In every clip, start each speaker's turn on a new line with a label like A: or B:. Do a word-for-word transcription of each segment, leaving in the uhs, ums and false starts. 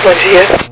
A: bom dia.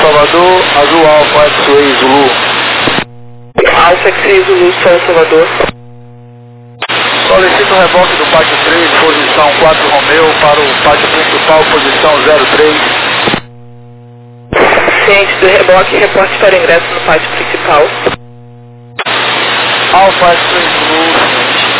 A: Salvador, Azul Alfa X-Ray Zulu.
B: Alfa X-Ray Zulu, Sol Salvador.
A: Solicito o reboque do pátio três, posição quatro Romeu, para o pátio principal, posição zero três.
B: Ciente do reboque, reporte para ingresso no pátio principal.
A: Alfa X-Ray Zulu, ciente.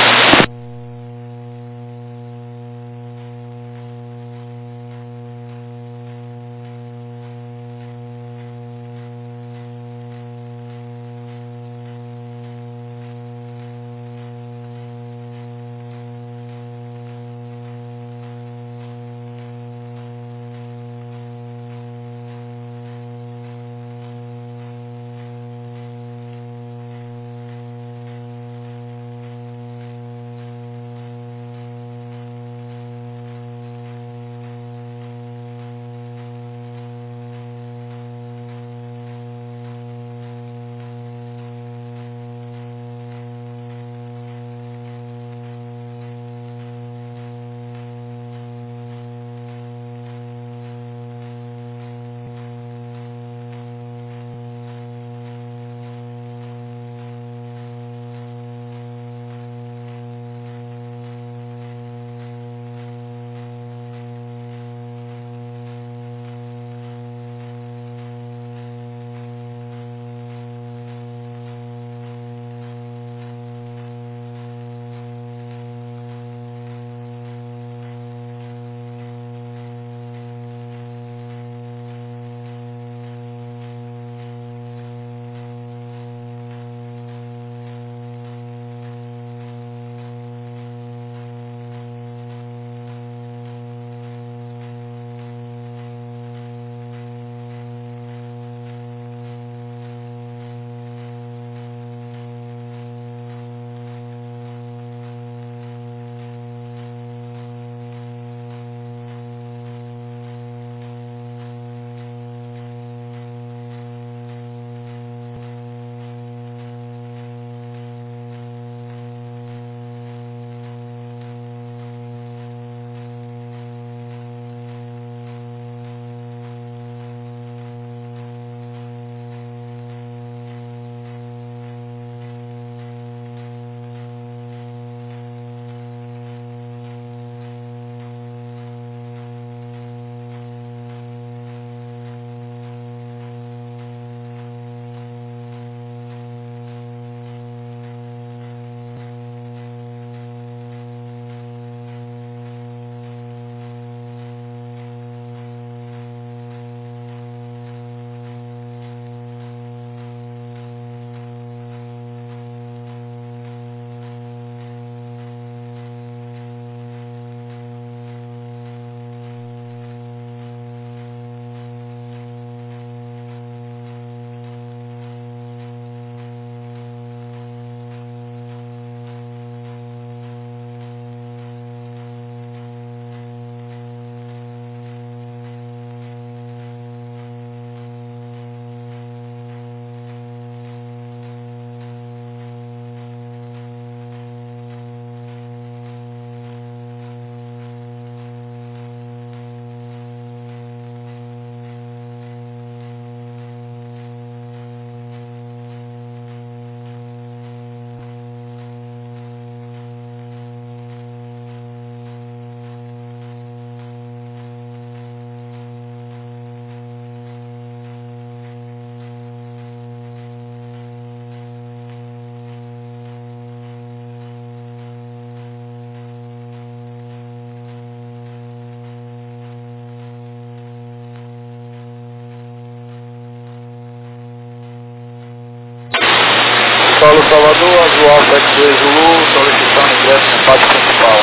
A: Solo Salvador, Azul Alfa X-Ray Zulu, solicitando ingresso no pátio principal.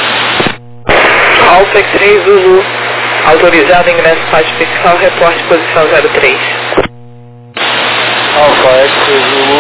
B: Alfa X-Ray Zulu, autorizado ingresso no pátio principal, reporte posição zero três.
A: Alfa X-Ray Zulu.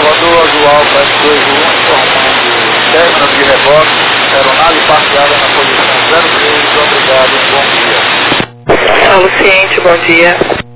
A: Salvador, Azul Alfa S dois um, informando término de reboque, aeronave parqueada na posição zero três, obrigado, bom dia.
B: Paulo Ciente, bom dia.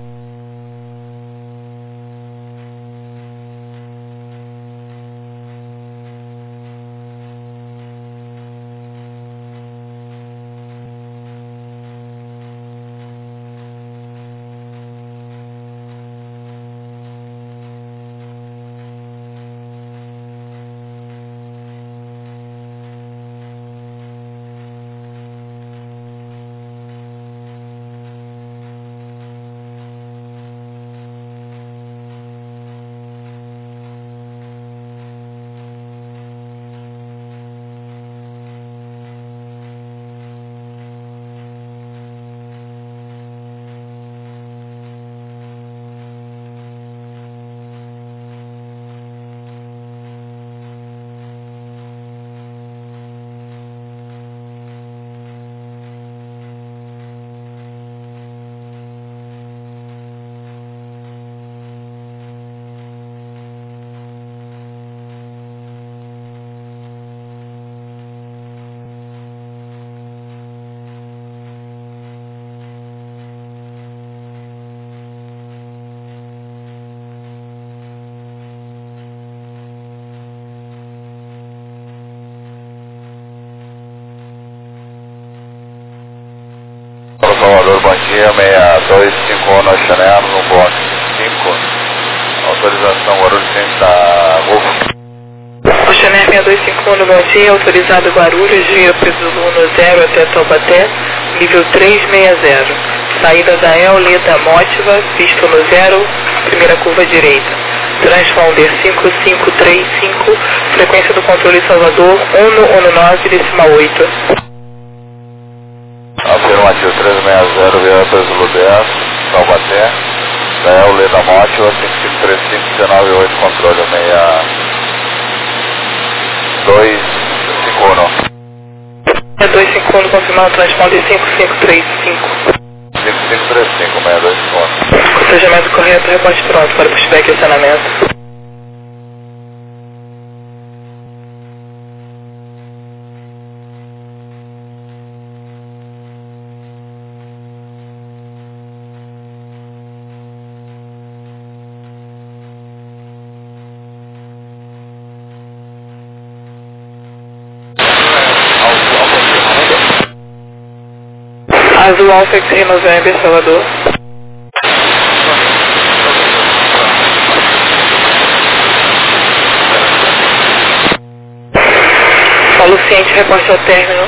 A: Salvador, bom dia, seis dois cinco um no Chanel, no bloco cinco, autorização Guarulhos Centro da Golfo.
B: O Chanel seis dois cinco um no bom dia, autorizado Guarulhos, via Zulu zero até Taubaté, nível trezentos e sessenta. Saída da Eoleta Mótiva, pista no zero, primeira curva direita. Transponder cinco cinco três cinco, frequência do controle Salvador, um um nove decimal oito.
A: Afirmativo trezentos e sessenta, via Zulu dez, Taubaté, da Eoleta Mótiva, cinco cinco três cinco, um nove oito, controle seis dois cinco um.
B: seis dois cinco um, confirmado, transponder cinco cinco três cinco.
A: cinco cinco três cinco, seis dois cinco um.
B: Procedimento correto, reporte pronto para pushback e acionamento. Azul Alfa X-Ray November, Salvador. Paulo Ciente, reporte ao término.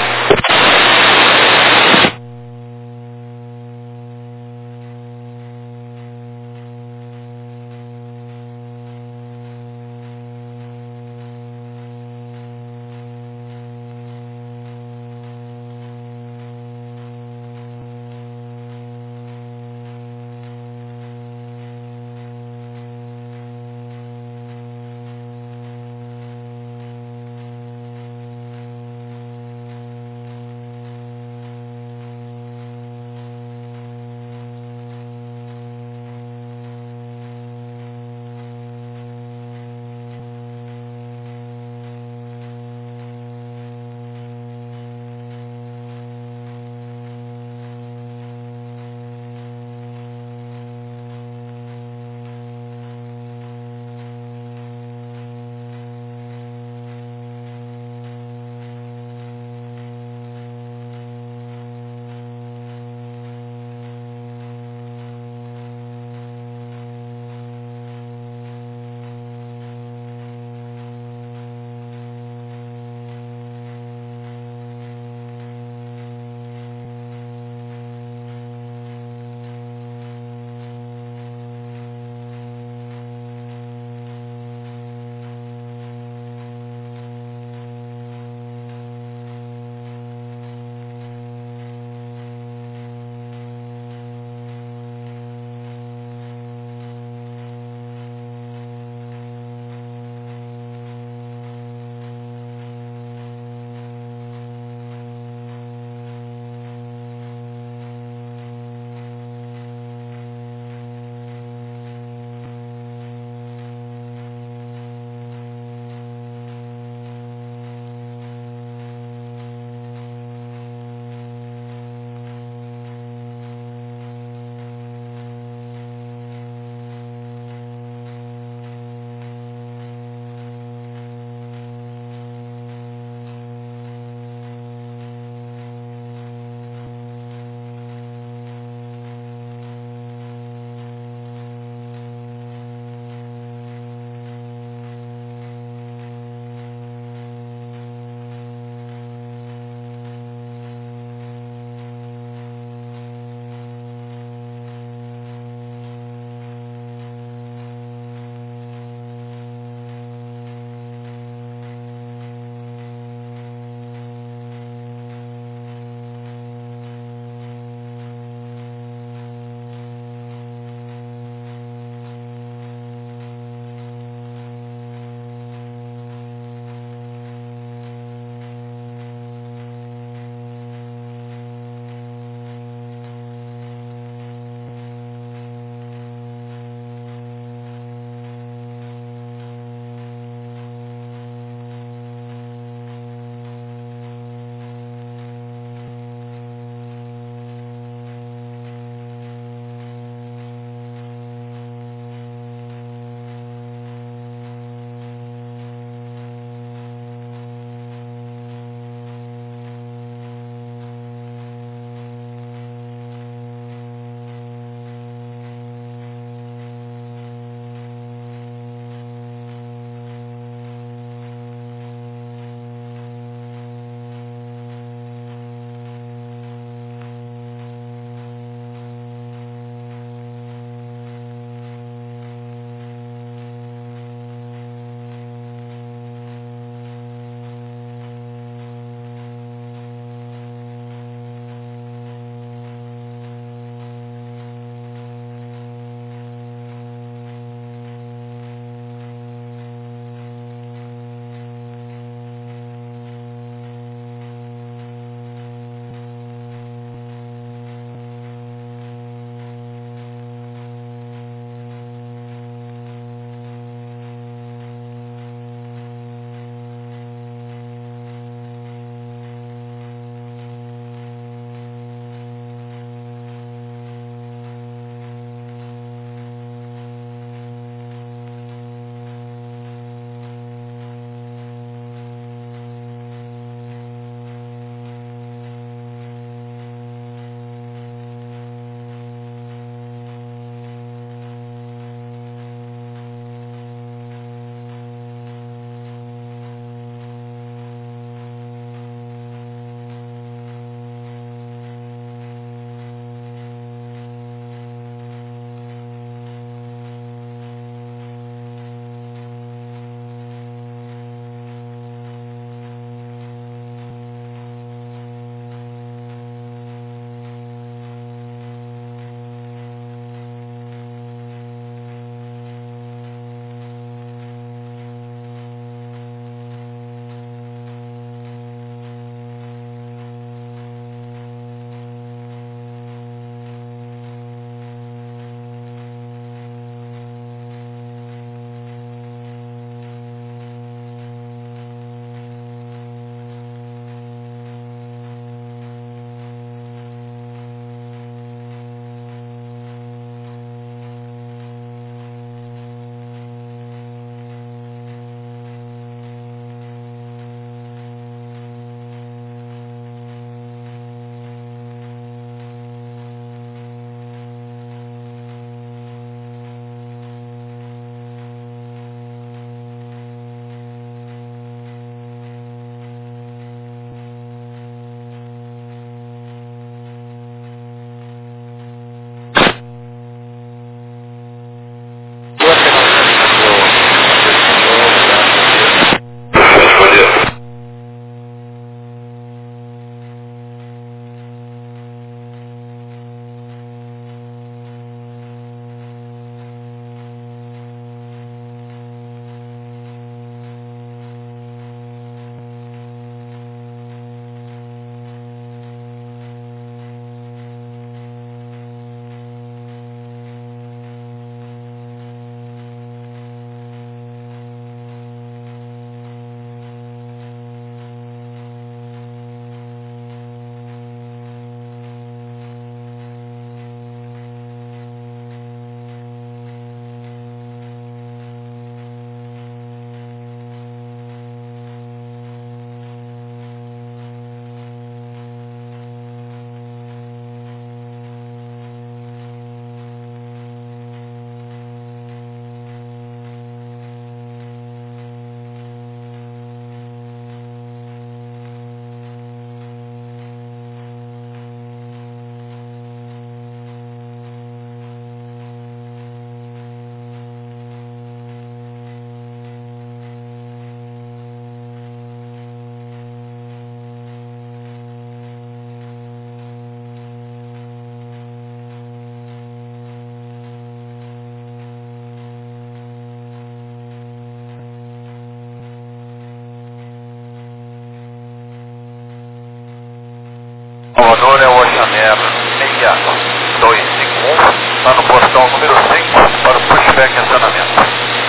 A: Salvador é o Oceaner seis dois cinco um, está no portão número cinco para o pushback e acionamento.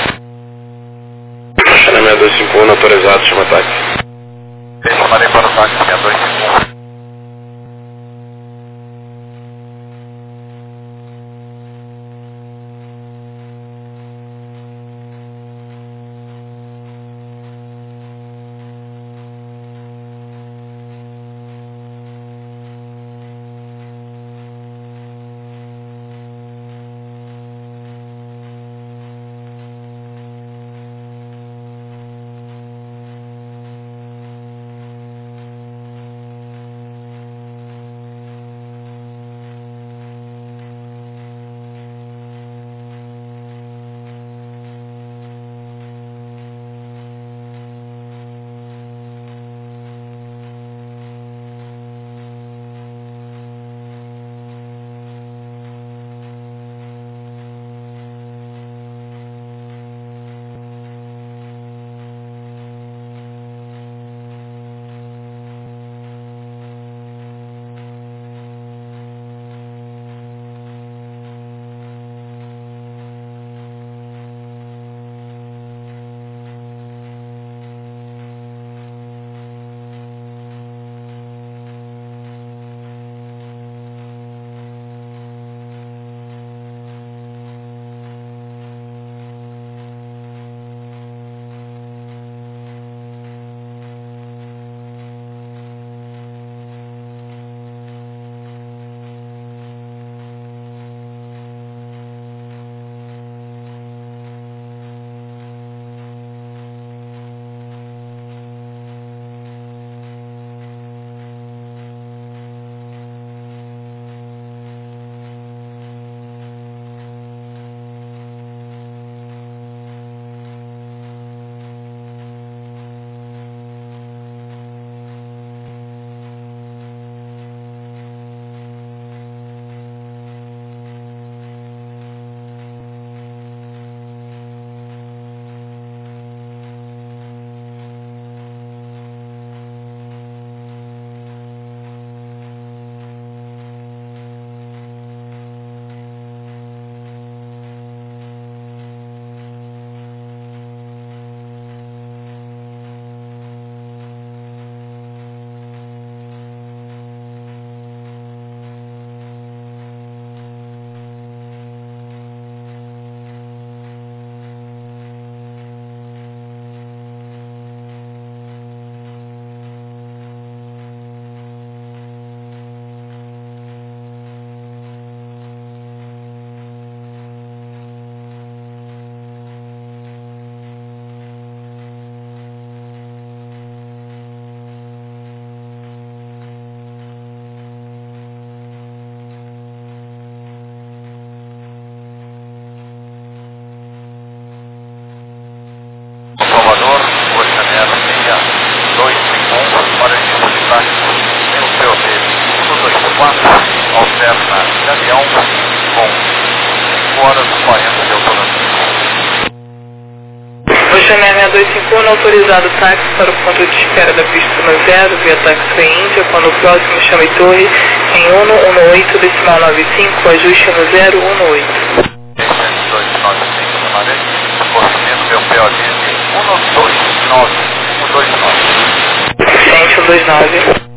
C: Oceaner dois cinco um, autorizado, chama táxi.
A: Eu chamarei para o táxi seis dois cinco um. Salvador, Oceaner seis dois cinco um, para início de táxi, tem o P O D um dois quatro, alterna de avião, com cinco horas e quarenta de autonomia.
B: Oceaner seis dois cinco um, autorizado táxi para o ponto de espera da pista no zero, via táxi Índia, quando o próximo chame torre em um um oito, decimal nove cinco, ajuste no zero um oito.
A: dois nove cinco, chamarei, consumindo meu P O D de um dois nove, um dois nove.
B: Gente, um dois nove.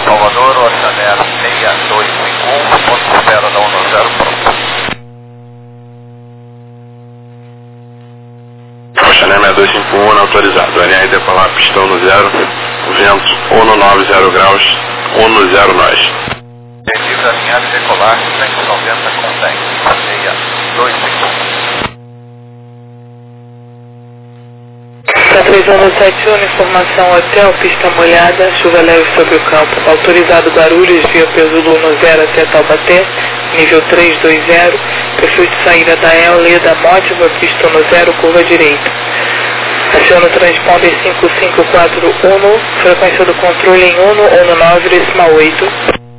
A: Salvador, Oceaner seis dois cinco um, ponto de espera da um zero pronto.
C: Oceaner seis dois cinco um, autorizado. N R decolar pistão no zero, vento um no nove zero graus, um no zero nós.
A: Livre alinhar e decolar, cento e noventa contém, seis dois cinco um.
B: três um sete um, informação hotel, pista molhada, chuva leve sobre o campo. Autorizado Guarulhos, via Peso no zero até Taubaté, nível três dois zero, perfil de saída da E L, Leda Mótiva, pista no zero, curva direita. Aciona o transponder cinco cinco quatro um, frequência do controle em um um nove decimal oito.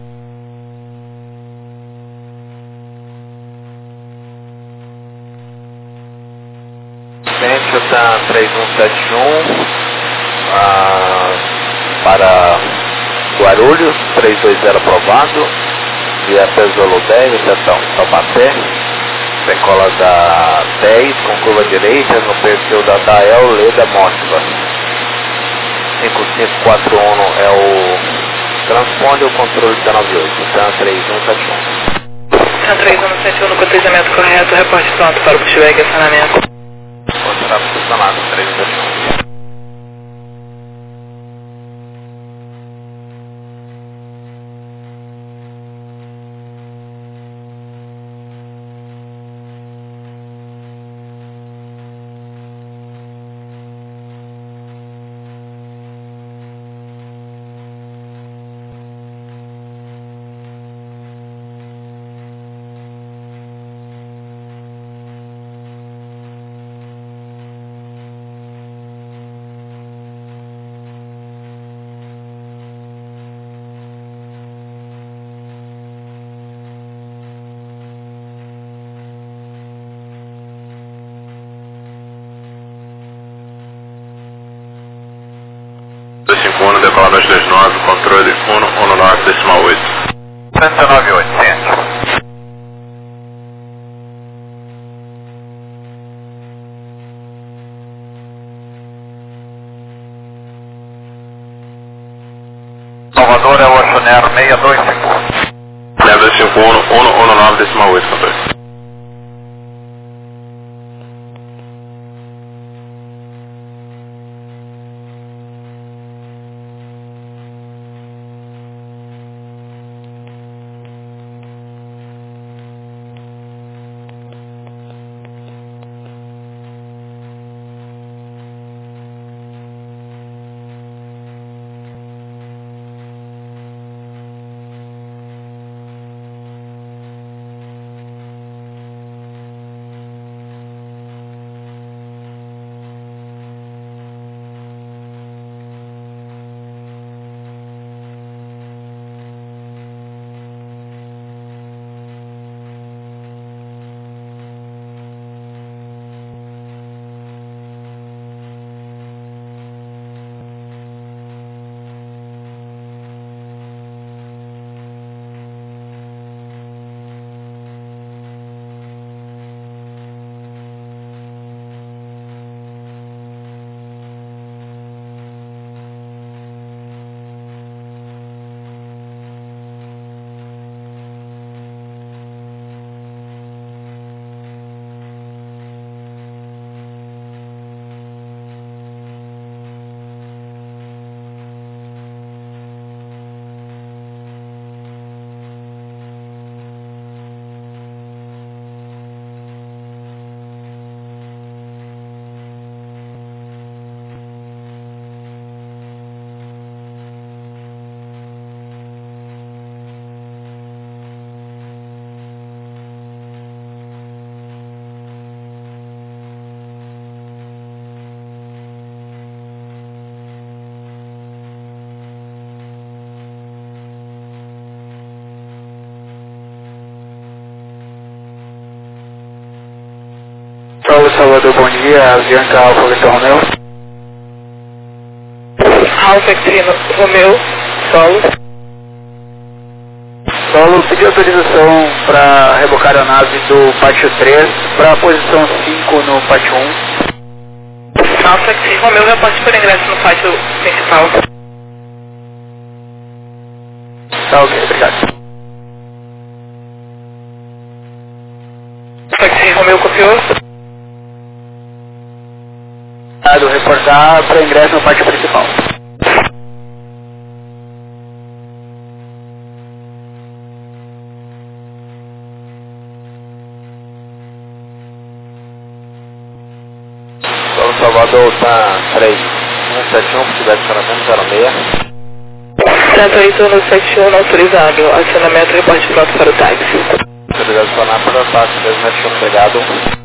A: Delta três um sete um ah, para Guarulhos, três dois zero aprovado, via Pesolo dez até Taubaté, decola da dez com curva direita no perfil da Dael Leda Mótiva. cinco cinco quatro um é o transponder, o controle da nove oito, T A N três um sete um.
B: T A N três um sete um no cotejamento correto, reporte pronto para o pushback e acionamento.
A: Contrato funcionado três um sete um.
C: dois cinco um, decolar dois dois nove, controle um um nove decimal oito.
A: cento e nove oito, centro. Salvador é o Oceaner seis dois cinco um.
C: seis dois cinco um, um um nove decimal oito, controle.
D: Paulo Salvador, bom dia, Avianca Alfa Victor Romeu.
B: Alfa Victor Romeu, solo.
D: Solo, pedi autorização para rebocar a nave do pátio três para a posição cinco no pátio um.
B: Alfa Victor Romeu, reporte por ingresso no pátio principal.
D: Tá ok, obrigado.
B: Taxi Romeu copiou.
D: Obrigado, reportar para ingresso no pátio principal.
C: São Salvador tá três um sete um, se tiver acionamento zero seis.
B: Centro oito no sete um, não autorizado. Acionamento, reporte pronto para o táxi.
C: Obrigado, Sonápolis, táxi três sete um, obrigado.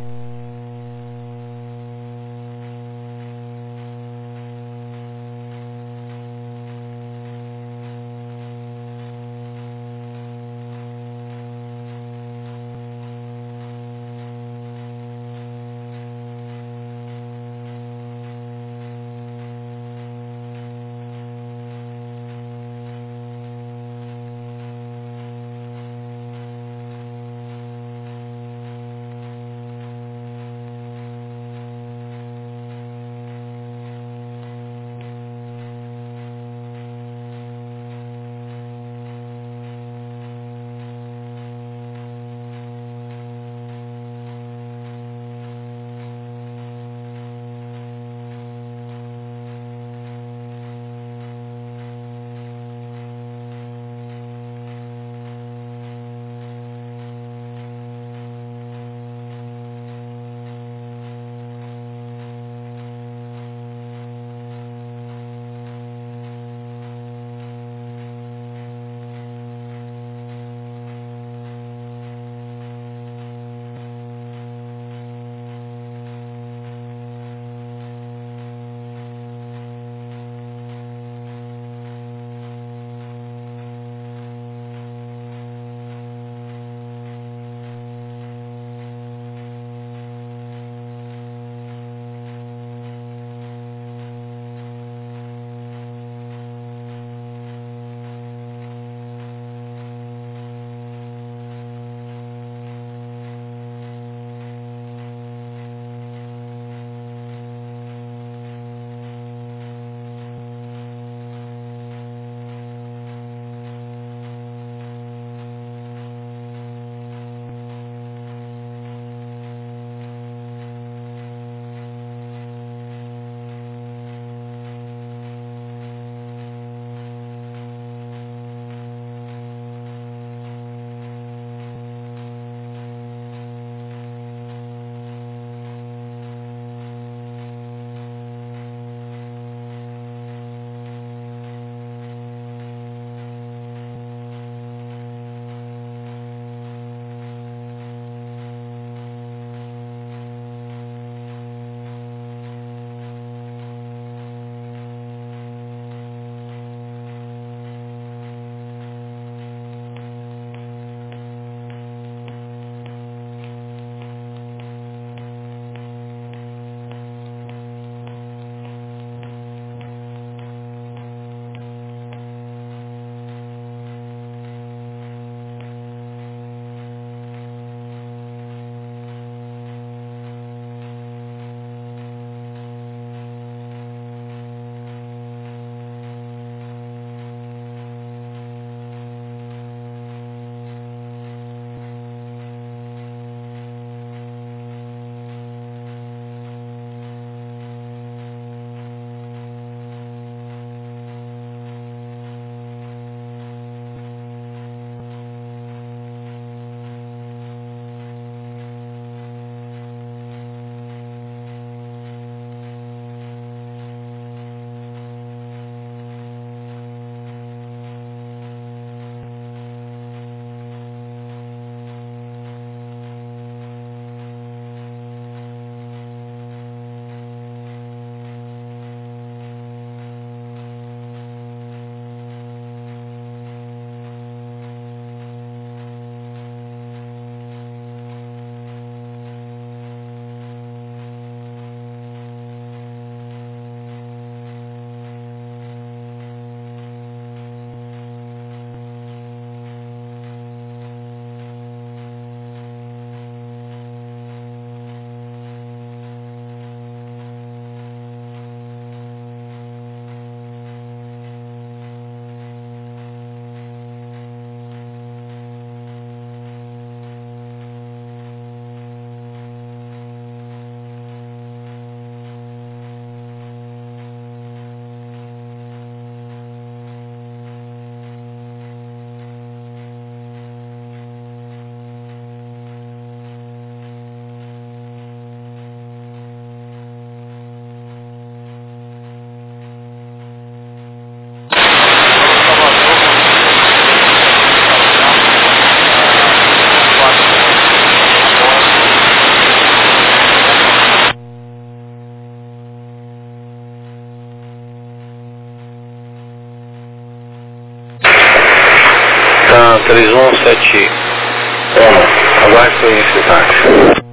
C: três um sete um, aguarde seu início de táxi.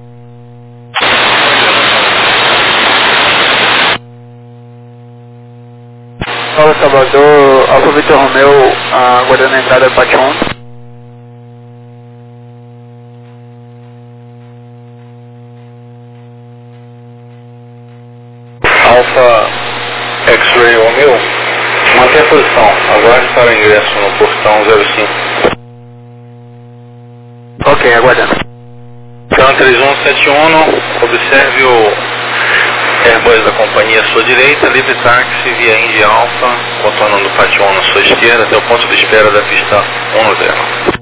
D: Paulo Salvador, Alfa Vitor Romeu, aguardando a entrada do Pátio um.
C: Alfa X-Ray Romeo, mantenha a posição, aguarde para o ingresso no portão zero cinco.
D: Ok, aguardando.
C: Então três um sete um, observe o Airbus da companhia à sua direita, livre táxi via Indy Alpha, contornando o Pátio um na sua esquerda até o ponto de espera da pista um zero.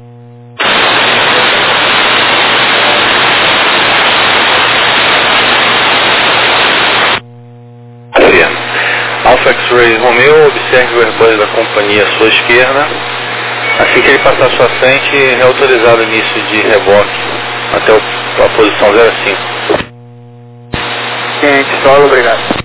C: Alpha X-Ray Romeo, observe o Airbus da companhia à sua esquerda. Assim que ele passar à sua frente, é autorizado o início de reboque até a posição zero cinco.
D: Ciente, solo, obrigado.